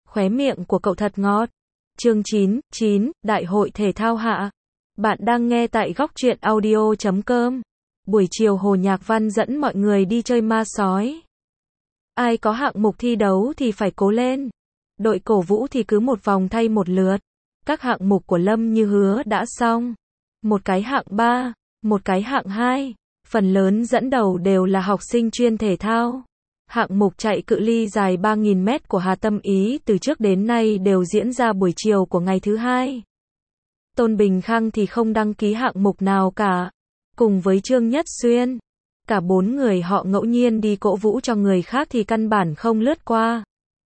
Khóe miệng của cậu thật ngọt. Chương 9, Đại hội thể thao hạ. Bạn đang nghe tại góc truyện audio.com. Buổi chiều Hồ Nhạc Văn dẫn mọi người đi chơi ma sói. Ai có hạng mục thi đấu thì phải cố lên. Đội cổ vũ thì cứ một vòng thay một lượt. Các hạng mục của Lâm Như Hứa đã xong. Một cái hạng 3, một cái hạng 2. Phần lớn dẫn đầu đều là học sinh chuyên thể thao. Hạng mục chạy cự ly dài 3.000 mét của Hà Tâm Ý từ trước đến nay đều diễn ra buổi chiều của ngày thứ hai. Tôn Bình Khang thì không đăng ký hạng mục nào cả. Cùng với Trương Nhất Xuyên, cả 4 người họ ngẫu nhiên đi cổ vũ cho người khác thì căn bản không lướt qua.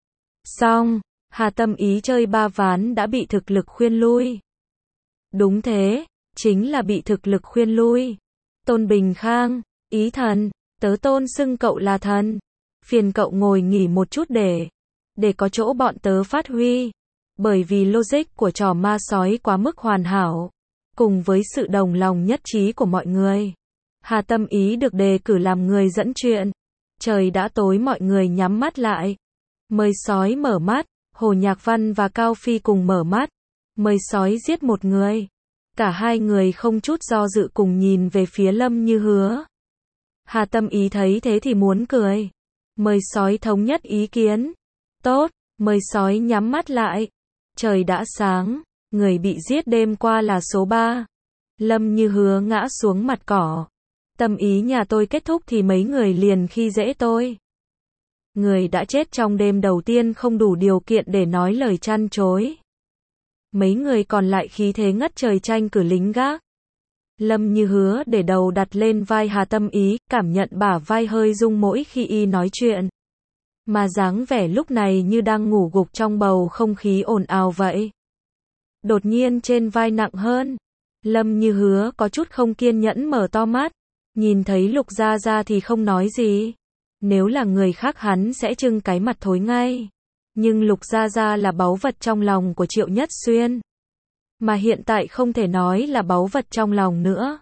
Xong, Hà Tâm Ý chơi 3 ván đã bị thực lực khuyên lui. Đúng thế, chính là bị thực lực khuyên lui. Tôn Bình Khang, Ý thần, tớ Tôn xưng cậu là thần. Phiền cậu ngồi nghỉ một chút để có chỗ bọn tớ phát huy. Bởi vì logic của trò ma sói quá mức hoàn hảo. Cùng với sự đồng lòng nhất trí của mọi người, Hà Tâm Ý được đề cử làm người dẫn chuyện. Trời đã tối mọi người nhắm mắt lại. Mời sói mở mắt, Hồ Nhạc Văn và Cao Phi cùng mở mắt. Mời sói giết một người. Cả hai người không chút do dự cùng nhìn về phía Lâm Như Hứa. Hà Tâm Ý thấy thế thì muốn cười. Mời sói thống nhất ý kiến. Tốt, mời sói nhắm mắt lại. Trời đã sáng, người bị giết đêm qua là số 3. Lâm Như Hứa ngã xuống mặt cỏ. Tâm Ý nhà tôi kết thúc thì mấy người liền khi dễ tôi. Người đã chết trong đêm đầu tiên không đủ điều kiện để nói lời chăn chối. Mấy người còn lại khí thế ngất trời tranh cử lính gác. Lâm Như Hứa để đầu đặt lên vai Hà Tâm Ý, cảm nhận bả vai hơi rung mỗi khi y nói chuyện. Mà dáng vẻ lúc này như đang ngủ gục trong bầu không khí ồn ào vậy. Đột nhiên trên vai nặng hơn. Lâm Như Hứa có chút không kiên nhẫn mở to mắt. Nhìn thấy Lục Gia Gia thì không nói gì. Nếu là người khác hắn sẽ trưng cái mặt thối ngay. Nhưng Lục Gia Gia là báu vật trong lòng của Triệu Nhất Xuyên. Mà hiện tại không thể nói là báu vật trong lòng nữa.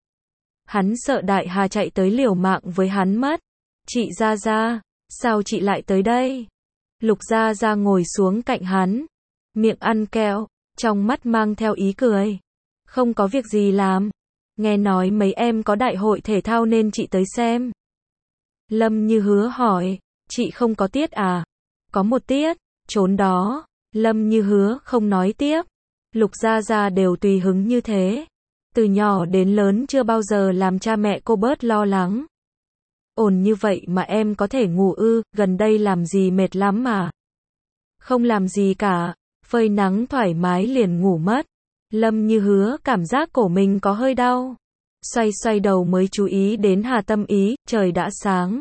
Hắn sợ Đại Hà chạy tới liều mạng với hắn mất. Chị Gia Gia, sao chị lại tới đây? Lục Gia Gia ngồi xuống cạnh hắn. Miệng ăn kẹo, trong mắt mang theo ý cười. Không có việc gì làm. Nghe nói mấy em có đại hội thể thao nên chị tới xem. Lâm Như Hứa hỏi, chị không có tiết à? Có một tiết, trốn đó. Lâm Như Hứa không nói tiếp. Lục Gia Gia đều tùy hứng như thế. Từ nhỏ đến lớn chưa bao giờ làm cha mẹ cô bớt lo lắng. Ổn như vậy mà em có thể ngủ ư, gần đây làm gì mệt lắm mà. Không làm gì cả, phơi nắng thoải mái liền ngủ mất. Lâm Như Hứa cảm giác cổ mình có hơi đau. Xoay xoay đầu mới chú ý đến Hà Tâm Ý, trời đã sáng.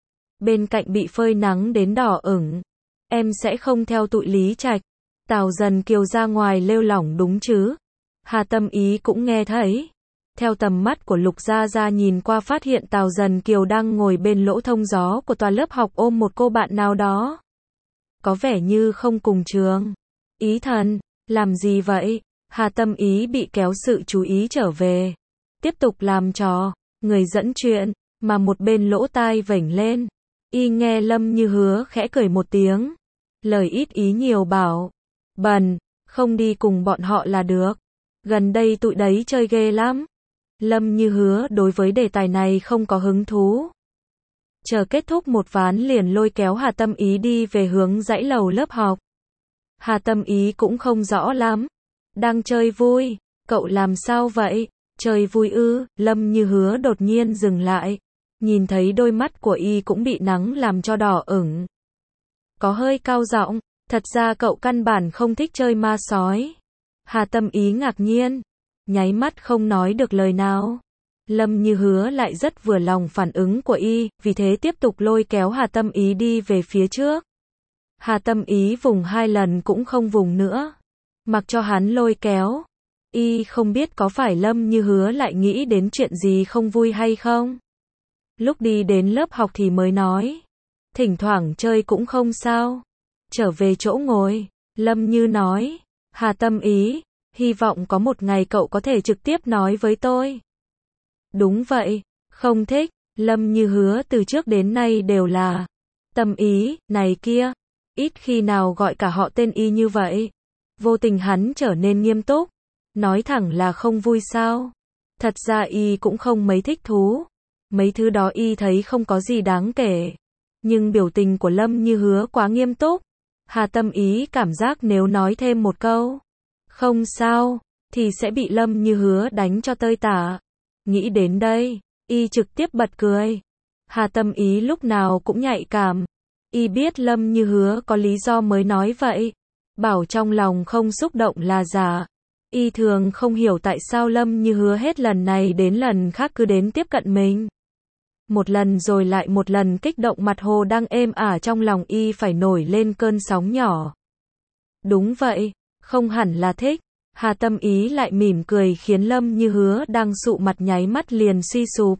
Bên cạnh bị phơi nắng đến đỏ ửng. Em sẽ không theo tụi Lý Trạch. Tào Dần Kiều ra ngoài lêu lỏng đúng chứ? Hà Tâm Ý cũng nghe thấy. Theo tầm mắt của Lục Gia Gia nhìn qua phát hiện Tào Dần Kiều đang ngồi bên lỗ thông gió của tòa lớp học ôm một cô bạn nào đó. Có vẻ như không cùng trường. Ý thần, làm gì vậy? Hà Tâm Ý bị kéo sự chú ý trở về. Tiếp tục làm trò, người dẫn chuyện, mà một bên lỗ tai vểnh lên. Y nghe Lâm Như Hứa khẽ cười một tiếng. Lời ít ý nhiều bảo. Bần, không đi cùng bọn họ là được. Gần đây tụi đấy chơi ghê lắm. Lâm Như Hứa đối với đề tài này không có hứng thú. Chờ kết thúc một ván liền lôi kéo Hà Tâm Ý đi về hướng dãy lầu lớp học. Hà Tâm Ý cũng không rõ lắm. Đang chơi vui, cậu làm sao vậy? Chơi vui ư? Lâm Như Hứa đột nhiên dừng lại. Nhìn thấy đôi mắt của y cũng bị nắng làm cho đỏ ửng. Có hơi cao giọng, thật ra cậu căn bản không thích chơi ma sói. Hà Tâm Ý ngạc nhiên, nháy mắt không nói được lời nào. Lâm Như Hứa lại rất vừa lòng phản ứng của y, vì thế tiếp tục lôi kéo Hà Tâm Ý đi về phía trước. Hà Tâm Ý vùng 2 lần cũng không vùng nữa. Mặc cho hắn lôi kéo. Y không biết có phải Lâm Như Hứa lại nghĩ đến chuyện gì không vui hay không. Lúc đi đến lớp học thì mới nói. Thỉnh thoảng chơi cũng không sao. Trở về chỗ ngồi. Lâm Như nói. Hà Tâm Ý, hy vọng có một ngày cậu có thể trực tiếp nói với tôi. Đúng vậy, không thích. Lâm Như Hứa từ trước đến nay đều là Tâm Ý, này kia. ít khi nào gọi cả họ tên y như vậy. Vô tình hắn trở nên nghiêm túc. Nói thẳng là không vui sao? Thật ra y cũng không mấy thích thú. Mấy thứ đó y thấy không có gì đáng kể. Nhưng biểu tình của Lâm Như Hứa quá nghiêm túc. Hà Tâm Ý cảm giác nếu nói thêm một câu không sao, thì sẽ bị Lâm Như Hứa đánh cho tơi tả. Nghĩ đến đây, y trực tiếp bật cười. Hà Tâm Ý lúc nào cũng nhạy cảm. Y biết Lâm Như Hứa có lý do mới nói vậy. Bảo trong lòng không xúc động là giả. Y thường không hiểu tại sao Lâm Như Hứa hết lần này đến lần khác cứ đến tiếp cận mình. Một lần rồi lại một lần kích động mặt hồ đang êm ả trong lòng y phải nổi lên cơn sóng nhỏ. Đúng vậy, không hẳn là thích. Hà Tâm Ý lại mỉm cười khiến Lâm Như Hứa đang sụ mặt nháy mắt liền suy sụp.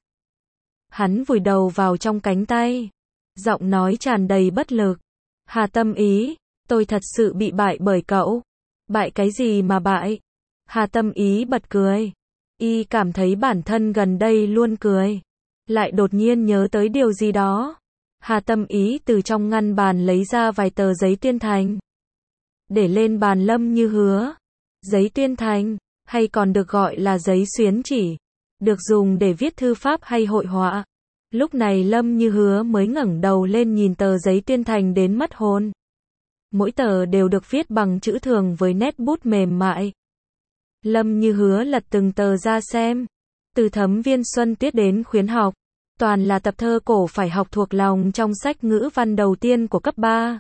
Hắn vùi đầu vào trong cánh tay. Giọng nói tràn đầy bất lực. Hà Tâm Ý, tôi thật sự bị bại bởi cậu. Bại cái gì mà bại? Hà Tâm Ý bật cười. Y cảm thấy bản thân gần đây luôn cười. Lại đột nhiên nhớ tới điều gì đó. Hà Tâm Ý từ trong ngăn bàn lấy ra vài tờ giấy tuyên thành. Để lên bàn Lâm Như Hứa. Giấy tuyên thành, hay còn được gọi là giấy xuyến chỉ, được dùng để viết thư pháp hay hội họa. Lúc này Lâm Như Hứa mới ngẩng đầu lên nhìn tờ giấy tuyên thành đến mất hồn. Mỗi tờ đều được viết bằng chữ thường với nét bút mềm mại. Lâm Như Hứa lật từng tờ ra xem. Từ Thấm Viên Xuân Tiết đến Khuyến Học, toàn là tập thơ cổ phải học thuộc lòng trong sách ngữ văn đầu tiên của cấp 3.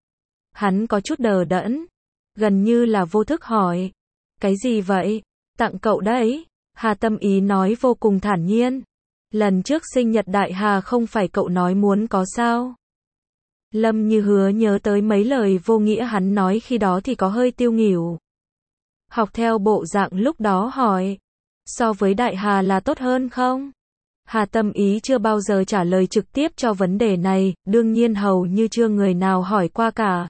Hắn có chút đờ đẫn, gần như là vô thức hỏi. Cái gì vậy? Tặng cậu đấy. Hà Tâm Ý nói vô cùng thản nhiên. Lần trước sinh nhật Đại Hà không phải cậu nói muốn có sao? Lâm Như Hứa nhớ tới mấy lời vô nghĩa hắn nói khi đó thì có hơi tiêu nghỉu. Học theo bộ dạng lúc đó hỏi. So với Đại Hà là tốt hơn không? Hà Tâm Ý chưa bao giờ trả lời trực tiếp cho vấn đề này, đương nhiên hầu như chưa người nào hỏi qua cả.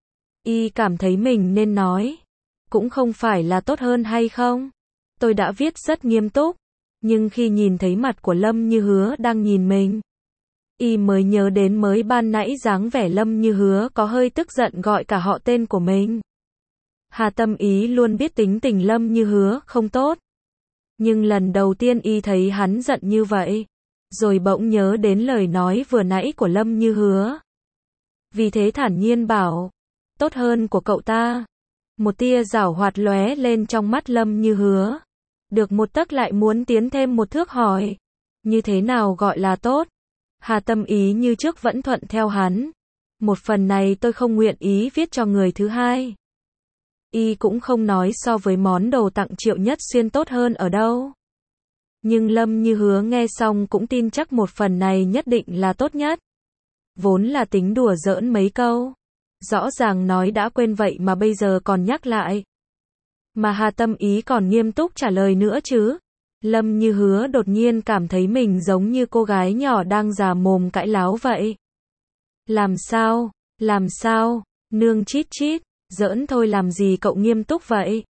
Y cảm thấy mình nên nói. Cũng không phải là tốt hơn hay không? Tôi đã viết rất nghiêm túc. Nhưng khi nhìn thấy mặt của Lâm Như Hứa đang nhìn mình, y mới nhớ đến mới ban nãy dáng vẻ Lâm Như Hứa có hơi tức giận gọi cả họ tên của mình. Hà Tâm Ý luôn biết tính tình Lâm Như Hứa không tốt. Nhưng lần đầu tiên y thấy hắn giận như vậy. Rồi bỗng nhớ đến lời nói vừa nãy của Lâm Như Hứa. Vì thế thản nhiên bảo. Tốt hơn của cậu ta. Một tia giảo hoạt lóe lên trong mắt Lâm Như Hứa. Được một tấc lại muốn tiến thêm một thước hỏi. Như thế nào gọi là tốt? Hà Tâm Ý như trước vẫn thuận theo hắn. Một phần này tôi không nguyện ý viết cho người thứ hai. Y cũng không nói so với món đồ tặng Triệu Nhất Xuyên tốt hơn ở đâu. Nhưng Lâm Như Hứa nghe xong cũng tin chắc một phần này nhất định là tốt nhất. Vốn là tính đùa giỡn mấy câu. Rõ ràng nói đã quên vậy mà bây giờ còn nhắc lại. Mà Hà Tâm Ý còn nghiêm túc trả lời nữa chứ. Lâm Như Hứa đột nhiên cảm thấy mình giống như cô gái nhỏ đang già mồm cãi láo vậy. Làm sao? Làm sao? Nương chít chít. Giỡn thôi làm gì cậu nghiêm túc vậy?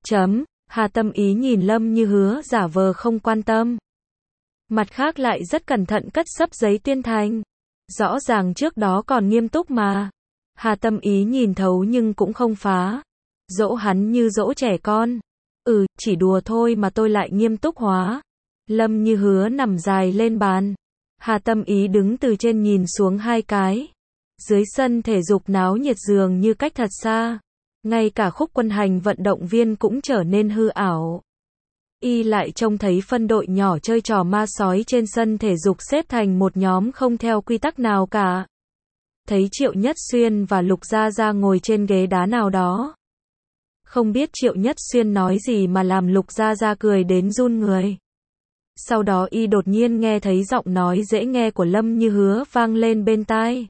Hà Tâm Ý nhìn Lâm Như Hứa giả vờ không quan tâm. Mặt khác lại rất cẩn thận cất xấp giấy tuyên thành. Rõ ràng trước đó còn nghiêm túc mà. Hà Tâm Ý nhìn thấu nhưng cũng không phá. Dỗ hắn như dỗ trẻ con. Chỉ đùa thôi mà tôi lại nghiêm túc hóa. Lâm Như Hứa nằm dài lên bàn. Hà Tâm Ý đứng từ trên nhìn xuống hai cái. Dưới sân thể dục náo nhiệt dường như cách thật xa. Ngay cả Khúc Quân Hành vận động viên cũng trở nên hư ảo. Y lại trông thấy phân đội nhỏ chơi trò ma sói trên sân thể dục xếp thành một nhóm không theo quy tắc nào cả. Thấy Triệu Nhất Xuyên và Lục Gia Gia ngồi trên ghế đá nào đó. Không biết Triệu Nhất Xuyên nói gì mà làm Lục Gia Gia cười đến run người. Sau đó y đột nhiên nghe thấy giọng nói dễ nghe của Lâm Như Hứa vang lên bên tai.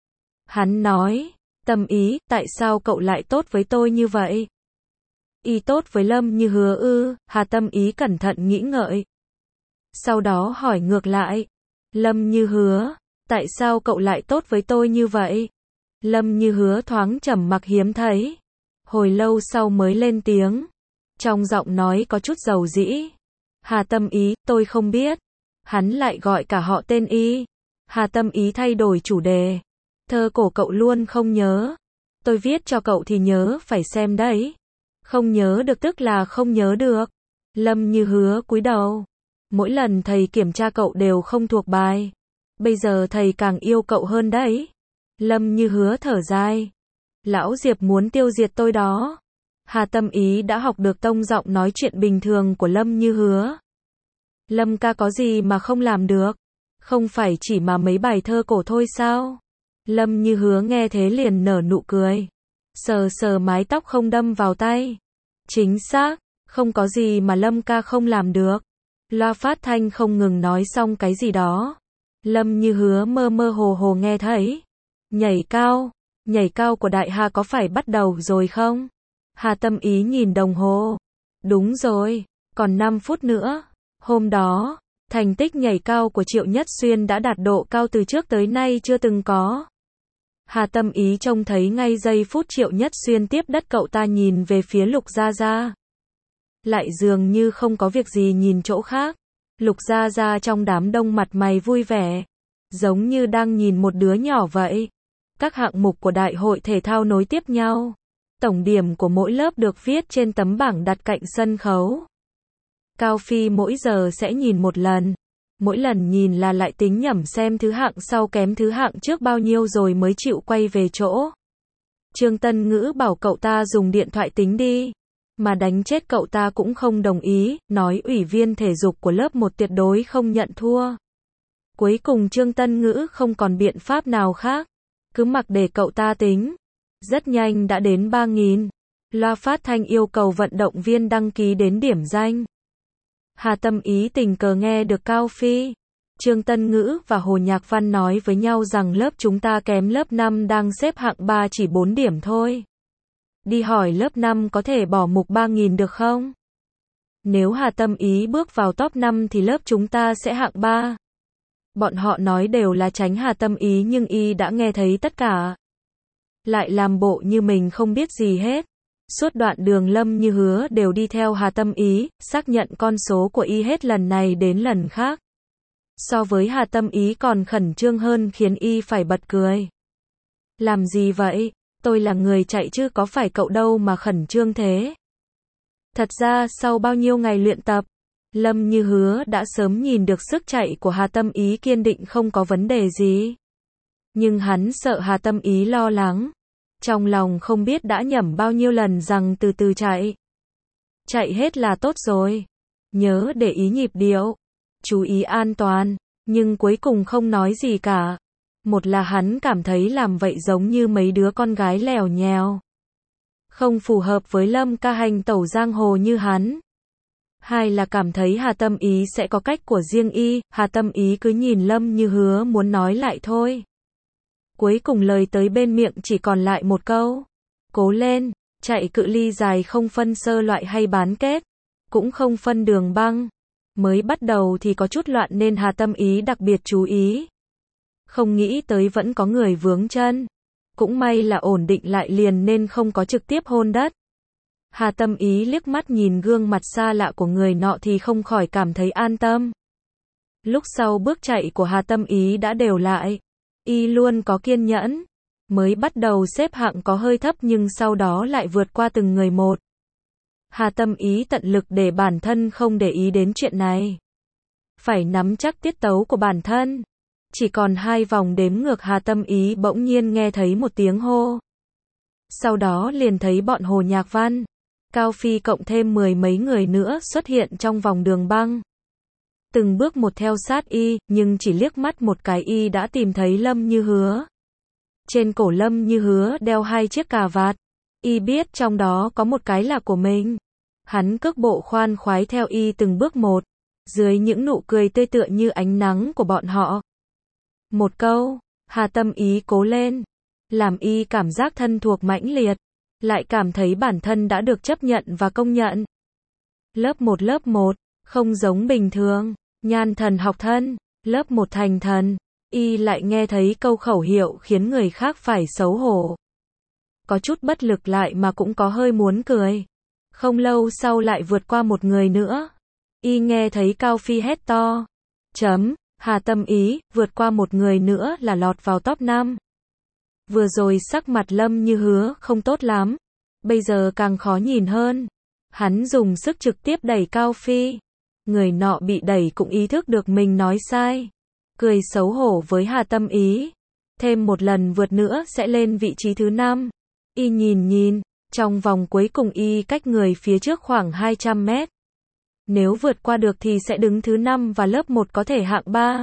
Hắn nói, Tâm Ý, tại sao cậu lại tốt với tôi như vậy? Y tốt với Lâm Như Hứa ư? Hà Tâm Ý cẩn thận nghĩ ngợi. Sau đó hỏi ngược lại. Lâm Như Hứa, tại sao cậu lại tốt với tôi như vậy? Lâm Như Hứa thoáng trầm mặc hiếm thấy. Hồi lâu sau mới lên tiếng. Trong giọng nói có chút dầu dĩ. Hà Tâm Ý, tôi không biết. Hắn lại gọi cả họ tên y. Hà Tâm Ý thay đổi chủ đề. Thơ cổ cậu luôn không nhớ. Tôi viết cho cậu thì nhớ phải xem đấy. Không nhớ được tức là không nhớ được. Lâm Như Hứa cúi đầu. Mỗi lần thầy kiểm tra cậu đều không thuộc bài. Bây giờ thầy càng yêu cậu hơn đấy. Lâm Như Hứa thở dài. Lão Diệp muốn tiêu diệt tôi đó. Hà Tâm Ý đã học được tông giọng nói chuyện bình thường của Lâm Như Hứa. Lâm ca có gì mà không làm được? Không phải chỉ mà mấy bài thơ cổ thôi sao? Lâm Như Hứa nghe thế liền nở nụ cười. Sờ sờ mái tóc không đâm vào tay. Chính xác, không có gì mà Lâm ca không làm được. Loa phát thanh không ngừng nói xong cái gì đó. Lâm Như Hứa mơ mơ hồ hồ nghe thấy. Nhảy cao của Đại Hà có phải bắt đầu rồi không? Hà Tâm Ý nhìn đồng hồ. Đúng rồi, còn 5 phút nữa. Hôm đó, thành tích nhảy cao của Triệu Nhất Xuyên đã đạt độ cao từ trước tới nay chưa từng có. Hà Tâm Ý trông thấy ngay giây phút Triệu Nhất Xuyên tiếp đất cậu ta nhìn về phía Lục Gia Gia. Lại dường như không có việc gì nhìn chỗ khác. Lục Gia Gia trong đám đông mặt mày vui vẻ. Giống như đang nhìn một đứa nhỏ vậy. Các hạng mục của đại hội thể thao nối tiếp nhau. Tổng điểm của mỗi lớp được viết trên tấm bảng đặt cạnh sân khấu. Cao Phi mỗi giờ sẽ nhìn một lần. Mỗi lần nhìn là lại tính nhẩm xem thứ hạng sau kém thứ hạng trước bao nhiêu rồi mới chịu quay về chỗ. Trương Tân Ngữ bảo cậu ta dùng điện thoại tính đi. Mà đánh chết cậu ta cũng không đồng ý, nói ủy viên thể dục của lớp 1 tuyệt đối không nhận thua. Cuối cùng Trương Tân Ngữ không còn biện pháp nào khác. Cứ mặc để cậu ta tính. Rất nhanh đã đến 3.000. Loa phát thanh yêu cầu vận động viên đăng ký đến điểm danh. Hà Tâm Ý tình cờ nghe được Cao Phi, Trương Tân Ngữ và Hồ Nhạc Văn nói với nhau rằng lớp chúng ta kém lớp 5 đang xếp hạng 3 chỉ 4 điểm thôi. Đi hỏi lớp 5 có thể bỏ mục 3.000 được không? Nếu Hà Tâm Ý bước vào top 5 thì lớp chúng ta sẽ hạng 3. Bọn họ nói đều là tránh Hà Tâm Ý nhưng y đã nghe thấy tất cả. Lại làm bộ như mình không biết gì hết. Suốt đoạn đường Lâm Như Hứa đều đi theo Hà Tâm Ý, xác nhận con số của y hết lần này đến lần khác. So với Hà Tâm Ý còn khẩn trương hơn khiến y phải bật cười. Làm gì vậy? Tôi là người chạy chứ có phải cậu đâu mà khẩn trương thế. Thật ra sau bao nhiêu ngày luyện tập, Lâm Như Hứa đã sớm nhìn được sức chạy của Hà Tâm Ý kiên định không có vấn đề gì. Nhưng hắn sợ Hà Tâm Ý lo lắng. Trong lòng không biết đã nhẩm bao nhiêu lần rằng từ từ chạy. Chạy hết là tốt rồi. Nhớ để ý nhịp điệu. Chú ý an toàn. Nhưng cuối cùng không nói gì cả. Một là hắn cảm thấy làm vậy giống như mấy đứa con gái lèo nhèo. Không phù hợp với Lâm ca hành tẩu giang hồ như hắn. Hai là cảm thấy Hà Tâm Ý sẽ có cách của riêng y. Hà Tâm Ý cứ nhìn Lâm Như Hứa muốn nói lại thôi. Cuối cùng lời tới bên miệng chỉ còn lại một câu. Cố lên, chạy cự ly dài không phân sơ loại hay bán kết, cũng không phân đường băng. Mới bắt đầu thì có chút loạn nên Hà Tâm Ý đặc biệt chú ý. Không nghĩ tới vẫn có người vướng chân. Cũng may là ổn định lại liền nên không có trực tiếp hôn đất. Hà Tâm Ý liếc mắt nhìn gương mặt xa lạ của người nọ thì không khỏi cảm thấy an tâm. Lúc sau bước chạy của Hà Tâm Ý đã đều lại. Y luôn có kiên nhẫn. Mới bắt đầu xếp hạng có hơi thấp nhưng sau đó lại vượt qua từng người một. Hà Tâm Ý tận lực để bản thân không để ý đến chuyện này. Phải nắm chắc tiết tấu của bản thân. Chỉ còn 2 vòng đếm ngược Hà Tâm Ý bỗng nhiên nghe thấy một tiếng hô. Sau đó liền thấy bọn Hồ Nhạc Văn, Cao Phi cộng thêm 10 mấy người nữa xuất hiện trong vòng đường băng. Từng bước một theo sát y, nhưng chỉ liếc mắt một cái y đã tìm thấy Lâm Như Hứa. Trên cổ Lâm Như Hứa đeo 2 chiếc cà vạt. Y biết trong đó có một cái là của mình. Hắn cước bộ khoan khoái theo y từng bước một. Dưới những nụ cười tươi tựa như ánh nắng của bọn họ. Một câu, Hà Tâm Ý cố lên. Làm y cảm giác thân thuộc mãnh liệt. Lại cảm thấy bản thân đã được chấp nhận và công nhận. Lớp 1, không giống bình thường. Nhan thần học thân, lớp 1 thành thần. Y lại nghe thấy câu khẩu hiệu khiến người khác phải xấu hổ. Có chút bất lực lại mà cũng có hơi muốn cười. Không lâu sau lại vượt qua một người nữa. Y nghe thấy Cao Phi hét to. Hà Tâm Ý, vượt qua một người nữa là lọt vào top 5. Vừa rồi sắc mặt Lâm Như Hứa không tốt lắm, bây giờ càng khó nhìn hơn. Hắn dùng sức trực tiếp đẩy Cao Phi. Người nọ bị đẩy cũng ý thức được mình nói sai. Cười xấu hổ với Hà Tâm Ý. Thêm một lần vượt nữa sẽ lên vị trí thứ 5. Y nhìn, trong vòng cuối cùng y cách người phía trước khoảng 200 mét. Nếu vượt qua được thì sẽ đứng thứ 5 và lớp 1 có thể hạng 3.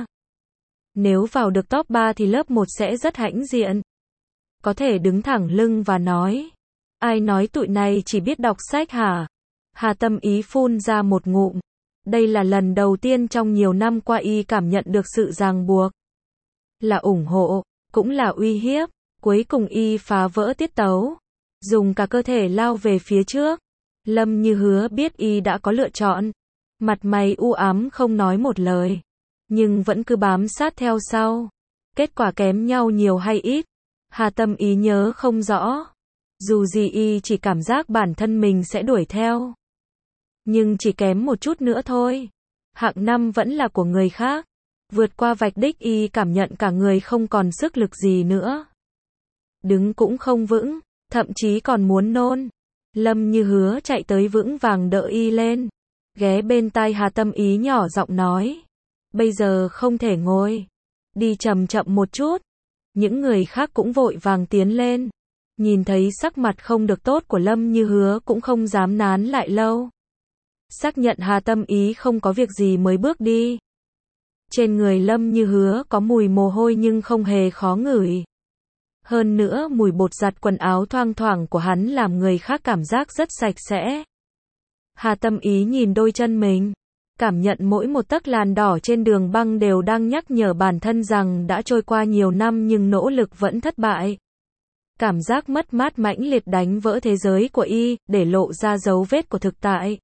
Nếu vào được top 3 thì lớp 1 sẽ rất hãnh diện. Có thể đứng thẳng lưng và nói. Ai nói tụi này chỉ biết đọc sách hả? Hà Tâm Ý phun ra một ngụm. Đây là lần đầu tiên trong nhiều năm qua y cảm nhận được sự ràng buộc. Là ủng hộ, cũng là uy hiếp. Cuối cùng y phá vỡ tiết tấu. Dùng cả cơ thể lao về phía trước. Lâm Như Hứa biết y đã có lựa chọn. Mặt mày u ám không nói một lời. Nhưng vẫn cứ bám sát theo sau. Kết quả kém nhau nhiều hay ít? Hà Tâm Ý nhớ không rõ. Dù gì y chỉ cảm giác bản thân mình sẽ đuổi theo. Nhưng chỉ kém một chút nữa thôi. Hạng 5 vẫn là của người khác. Vượt qua vạch đích y cảm nhận cả người không còn sức lực gì nữa. Đứng cũng không vững, thậm chí còn muốn nôn. Lâm Như Hứa chạy tới vững vàng đỡ y lên. Ghé bên tai Hà Tâm Ý nhỏ giọng nói. Bây giờ không thể ngồi. Đi chậm chậm một chút. Những người khác cũng vội vàng tiến lên. Nhìn thấy sắc mặt không được tốt của Lâm Như Hứa cũng không dám nán lại lâu. Xác nhận Hà Tâm Ý không có việc gì mới bước đi. Trên người Lâm Như Hứa có mùi mồ hôi nhưng không hề khó ngửi. Hơn nữa mùi bột giặt quần áo thoang thoảng của hắn làm người khác cảm giác rất sạch sẽ. Hà Tâm Ý nhìn đôi chân mình. Cảm nhận mỗi một tấc làn đỏ trên đường băng đều đang nhắc nhở bản thân rằng đã trôi qua nhiều năm nhưng nỗ lực vẫn thất bại. Cảm giác mất mát mãnh liệt đánh vỡ thế giới của y, để lộ ra dấu vết của thực tại.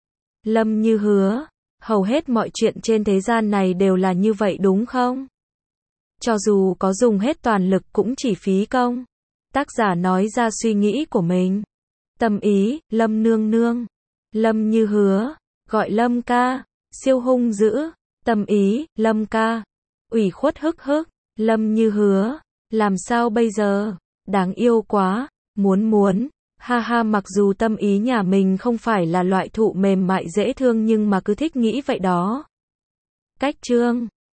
Lâm Như Hứa, hầu hết mọi chuyện trên thế gian này đều là như vậy đúng không? Cho dù có dùng hết toàn lực cũng chỉ phí công. Tác giả nói ra suy nghĩ của mình. Tâm Ý, Lâm nương nương. Lâm Như Hứa, gọi Lâm ca, siêu hung dữ. Tâm Ý, Lâm ca, ủy khuất hức hức. Lâm Như Hứa, làm sao bây giờ? Đáng yêu quá, muốn. Ha ha, mặc dù Tâm Ý nhà mình không phải là loại thụ mềm mại dễ thương nhưng mà cứ thích nghĩ vậy đó. Cách chương